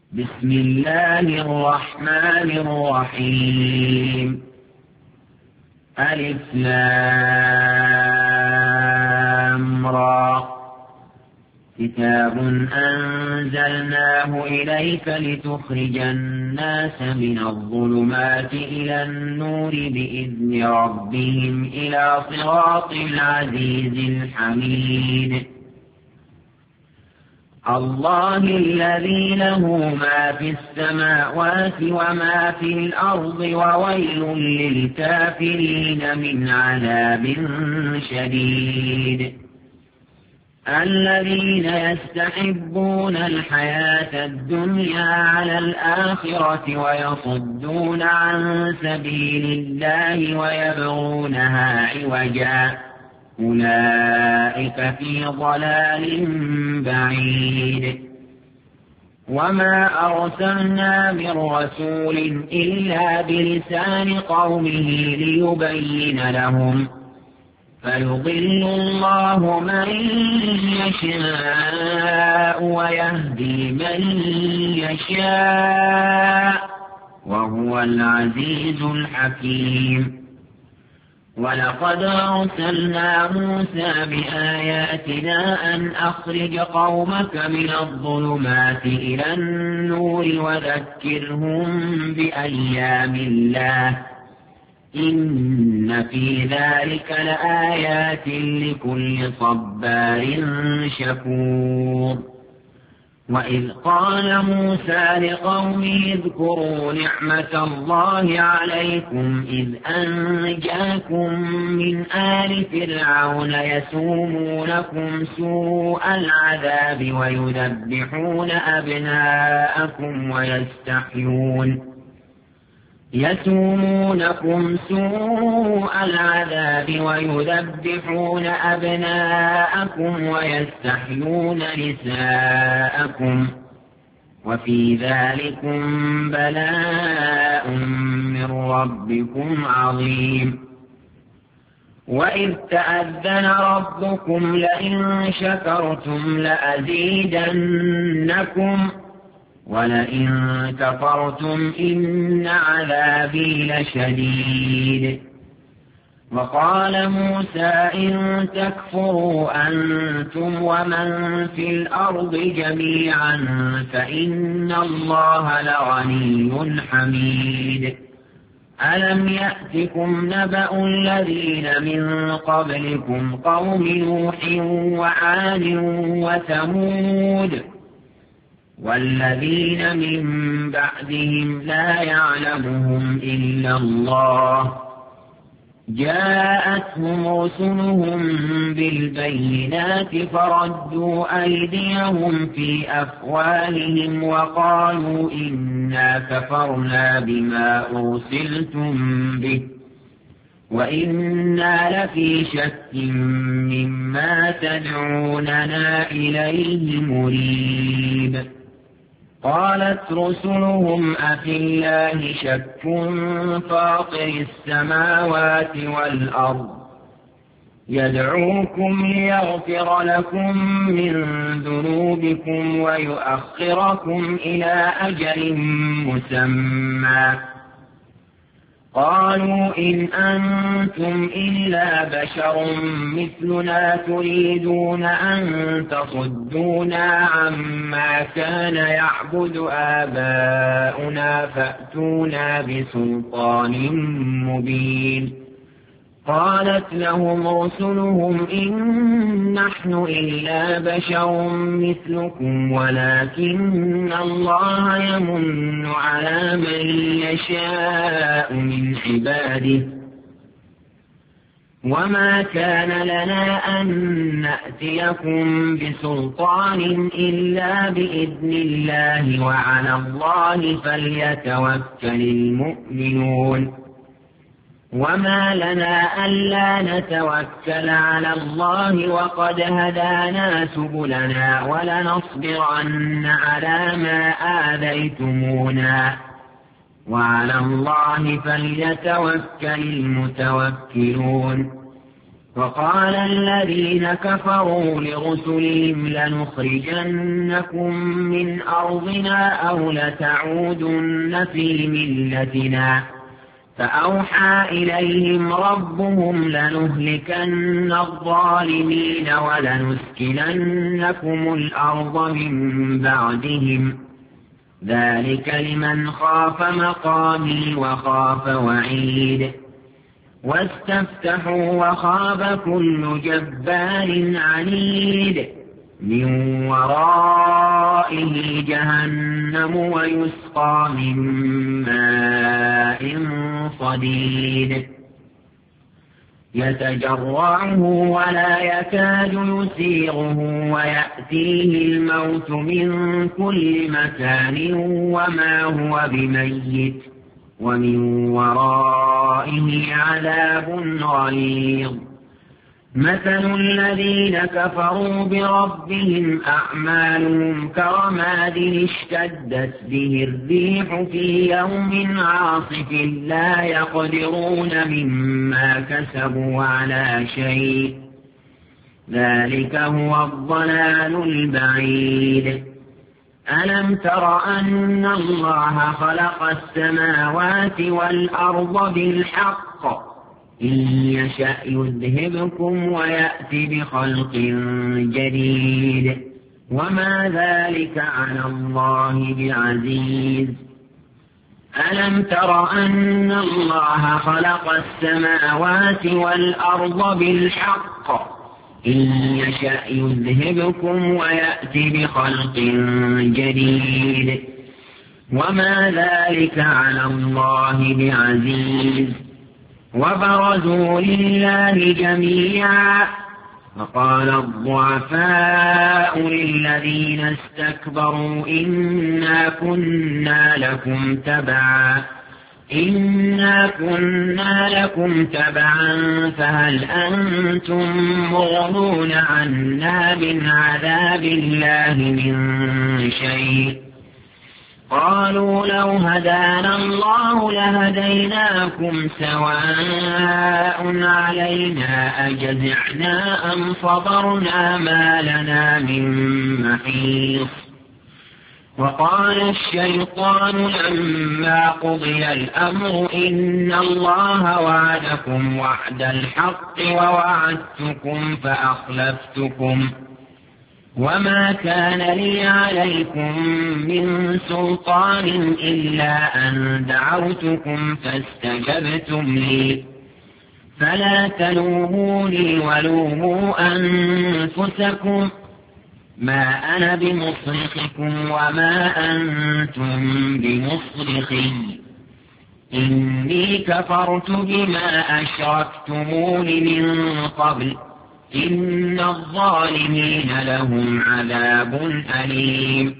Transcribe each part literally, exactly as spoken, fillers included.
بسم الله الرحمن الرحيم. ألف لام را. كتاب أنزلناه إليك لتخرج الناس من الظلمات إلى النور بإذن ربهم إلى صراط العزيز الحميد. الله الذي له ما في السماوات وما في الأرض وويل للكافرين من عذاب شديد. الذين يستحبون الحياة الدنيا على الآخرة ويصدون عن سبيل الله ويبغونها عوجا أولئك في ضلال بعيد. وما أرسلنا من رسول إلا بلسان قومه ليبين لهم فيضل الله من يشاء ويهدي من يشاء وهو العزيز الحكيم. ولقد أرسلنا موسى بآياتنا أن أخرج قومك من الظلمات إلى النور وذكرهم بأيام الله إن في ذلك لآيات لكل صبار شكور. وإذ قال موسى لقومه اذكروا نعمة الله عليكم إذ أنجاكم من آل فرعون يسومونكم سوء العذاب ويذبحون أبناءكم ويستحيون يسومونكم سوء العذاب ويذبحون أبناءكم ويستحيون نساءكم وفي ذلكم بلاء من ربكم عظيم. وإذ تأذن ربكم لئن شكرتم لأزيدنكم ولئن كفرتم إن عذابي لشديد. وقال موسى إن تكفروا أنتم ومن في الأرض جميعا فإن الله لغني حميد. ألم يأتكم نبأ الذين من قبلكم قوم نوح وعاد وثمود والذين من بعدهم لا يعلمهم إلا الله جاءتهم رسلهم بالبينات فردوا أيديهم في أفواههم وقالوا إنا كفرنا بما أرسلتم به وإنا لفي شك مما تدعوننا إليه مريب. قالت رسلهم أفي الله شك فاطر السماوات والأرض يدعوكم ليغفر لكم من ذنوبكم ويؤخركم إلى أجل مسمى قالوا إن أنتم إلا بشر مثلنا تريدون أن تصدونا عما كان يعبد آباؤنا فأتونا بسلطان مبين. قالت لهم رسلهم إن نحن إلا بشر مثلكم ولكن الله يمن على من يشاء من عباده وما كان لنا أن نأتيكم بسلطان إلا بإذن الله وعلى الله فليتوكل المؤمنون. وما لنا ألا نتوكل على الله وقد هدانا سبلنا ولنصبرن على ما آذيتمونا وعلى الله فليتوكل المتوكلون. وقال الذين كفروا لرسلهم لنخرجنكم من أرضنا أو لتعودن في ملتنا فأوحى إليهم ربهم لنهلكن الظالمين ولنسكننكم الأرض من بعدهم ذلك لمن خاف مقامي وخاف وعيد واستفتحوا وخاب كل جبار عنيد من ورائه جهنم ويسقى من ماء صديد يتجرعه ولا يكاد يسيغه ويأتيه الموت من كل مكان وما هو بميت ومن ورائه عذاب غليظ مثل الذين كفروا بربهم أعمالهم كرماد اشتدت به الريح في يوم عاصف لا يقدرون مما كسبوا على شيء ذلك هو الضلال البعيد ألم تر أن الله خلق السماوات والأرض بالحق إن يشأ يذهبكم ويأتي بخلق جديد وما ذلك على الله بعزيز ألم تر أن الله خلق السماوات والأرض بالحق إن يشأ يذهبكم ويأتي بخلق جديد وما ذلك على الله بعزيز وبرزوا لله جميعا وقال الضعفاء للذين استكبروا إنا كنا لكم تبعا إنا كنا لكم تبعا فهل أنتم مغنون عنا من عذاب الله من شيء قالوا لو هدانا الله لهديناكم سواء علينا أجزعنا أم صبرنا ما لنا من محيص وقال الشيطان لما قضي الأمر إن الله وعدكم وعد الحق ووعدتكم فأخلفتكم وما كان لي عليكم من سلطان إلا أن دعوتكم فاستجبتم لي فلا تلوموني ولوموا أنفسكم ما أنا بمصرخكم وما أنتم بمصرخي إني كفرت بما أشركتمون من قبل إن الظالمين لهم عذاب أليم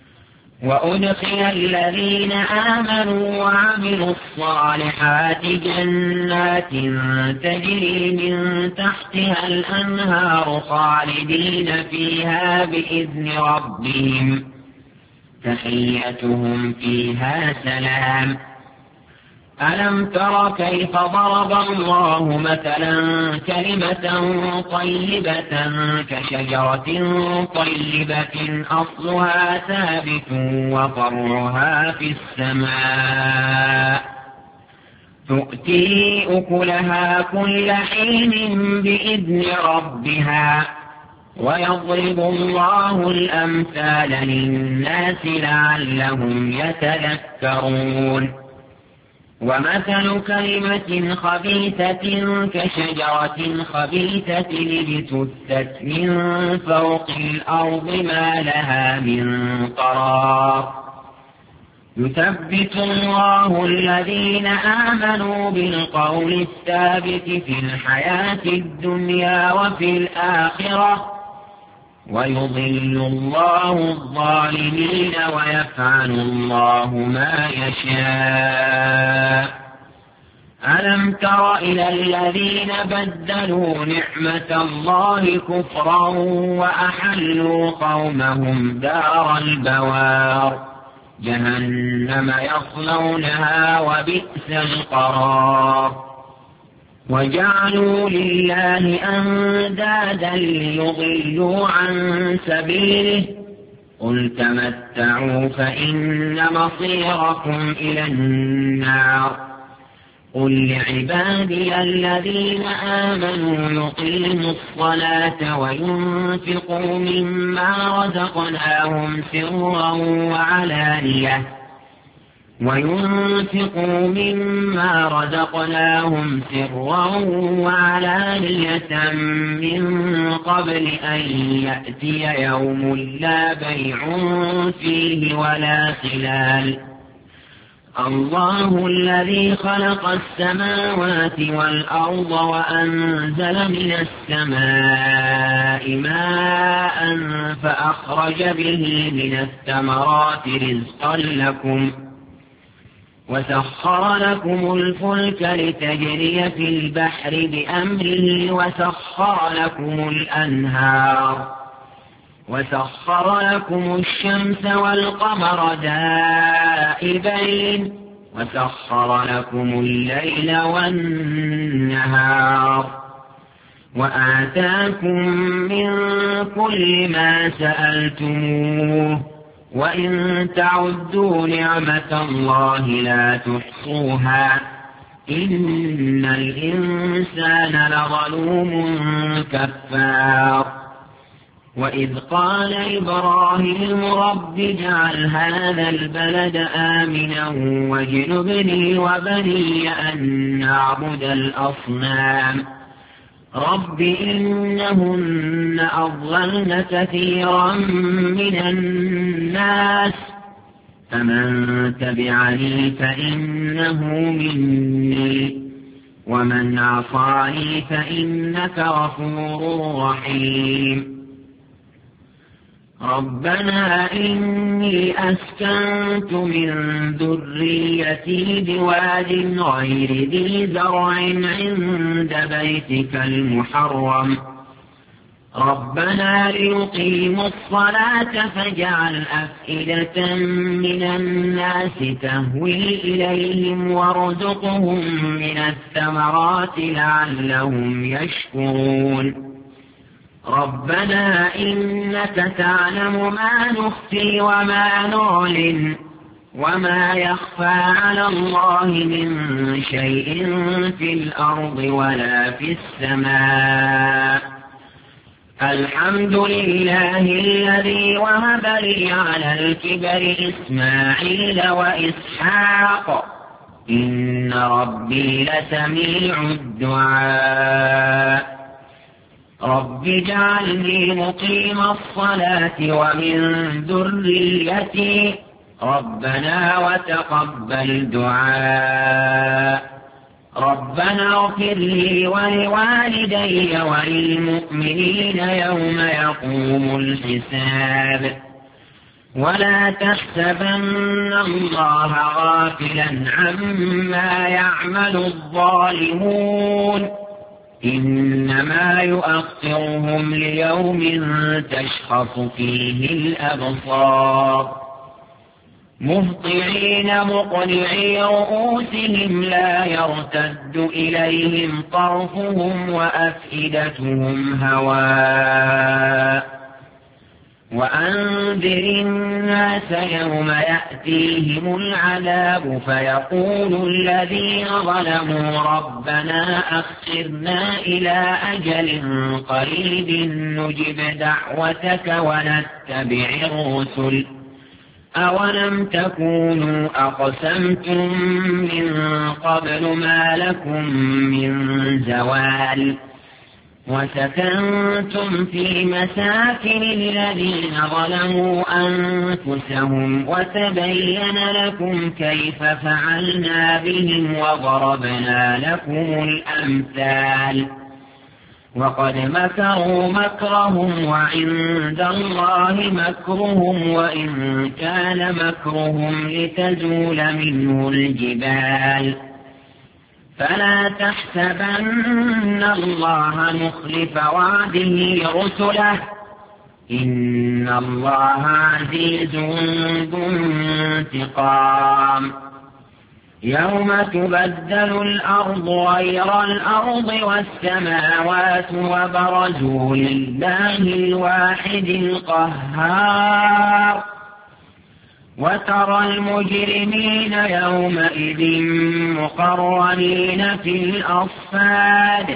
وأدخل الذين آمنوا وعملوا الصالحات جنات تجري من تحتها الأنهار خالدين فيها بإذن ربهم تحيتهم فيها سلام ألم تر كيف ضرب الله مثلا كلمة طيبة كشجرة طيبة أصلها ثابت وفرعها في السماء تؤتي أكلها كل حين بإذن ربها ويضرب الله الأمثال للناس لعلهم يتذكرون ومثل كلمة خبيثة كشجرة خبيثة اجتثت من فوق الأرض ما لها من قرار يثبت الله الذين آمنوا بالقول الثابت في الحياة الدنيا وفي الآخرة ويضل الله الظالمين ويفعل الله ما يشاء ألم تر إلى الذين بدلوا نعمة الله كفرا وأحلوا قومهم دار البوار جهنم يصلونها وبئس القرار وجعلوا لله أندادا ليضلوا عن سبيله قل تمتعوا فإن مصيركم إلى النار قل لعبادي الذين آمنوا يقيموا الصلاة وينفقوا مما رزقناهم سرا وعلانية وينفقوا مما رزقناهم سرا وعلانية من قبل أن يأتي يوم لا بيع فيه ولا خلال الله الذي خلق السماوات والأرض وأنزل من السماء ماء فأخرج به من الثمرات رزقا لكم وسخر لكم الفلك لتجري في البحر بأمره وسخر لكم الأنهار وسخر لكم الشمس والقمر دائبين وسخر لكم الليل والنهار وآتاكم من كل ما سألتموه وإن تعدوا نعمة الله لا تحصوها إن الإنسان لظلوم كفار وإذ قال إبراهيم رب اجعل هذا البلد آمنا واجنبني وبني أن نعبد الأصنام رب إنهن أضللن كثيرا من الناس فمن تبعني فإنه مني ومن عصاني فإنك غفور رحيم ربنا إني أسكنت من ذريتي بواد غير ذي زرع عند بيتك المحرم ربنا ليقيموا الصلاة فاجعل أفئدة من الناس تهوي إليهم وارزقهم من الثمرات لعلهم يشكرون ربنا إنك تعلم ما نخفي وما نعلن وما يخفى على الله من شيء في الأرض ولا في السماء الحمد لله الذي وهب لي على الكبر إسماعيل وإسحاق إن ربي لسميع الدعاء رب اجعلني مقيم الصلاة ومن ذريتي ربنا وتقبل دعاء ربنا اغفر لي ولوالدي وللمؤمنين يوم يقوم الحساب ولا تحسبن الله غافلا عما يعمل الظالمون إنما يؤخرهم ليوم تشخص فيه الأبصار مهطعين مقنعي رؤوسهم لا يرتد إليهم طرفهم وأفئدتهم هواء وأنذر الناس يوم يأتيهم العذاب فيقول الذين ظلموا ربنا أخرنا إلى أجل قريب نجب دعوتك ونتبع الرسل أولم تكونوا أقسمتم من قبل ما لكم من زوال وسكنتم في مساكن الذين ظلموا أنفسهم وتبين لكم كيف فعلنا بهم وضربنا لكم الأمثال وقد مكروا مكرهم وعند الله مكرهم وإن كان مكرهم لتزول منه الجبال فلا تحسبن الله مخلف وعده رسله إن الله عزيز ذو انتقام يوم تبدل الأرض غير الأرض والسماوات وبرزوا لله الواحد القهار وترى المجرمين يومئذ مقرنين في الأصفاد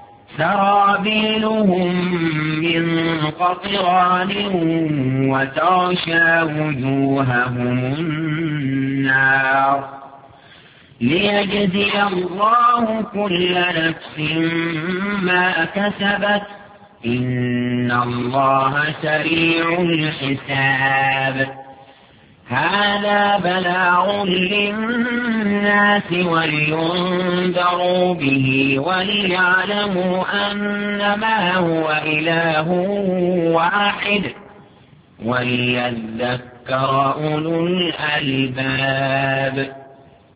سرابيلهم من قطران وتغشى وجوههم النار ليجزي الله كل نفس ما كسبت إن الله سريع الحساب هذا بلاغ للناس ولينذروا به وليعلموا أنما هو إله واحد وليذكر أولو الألباب.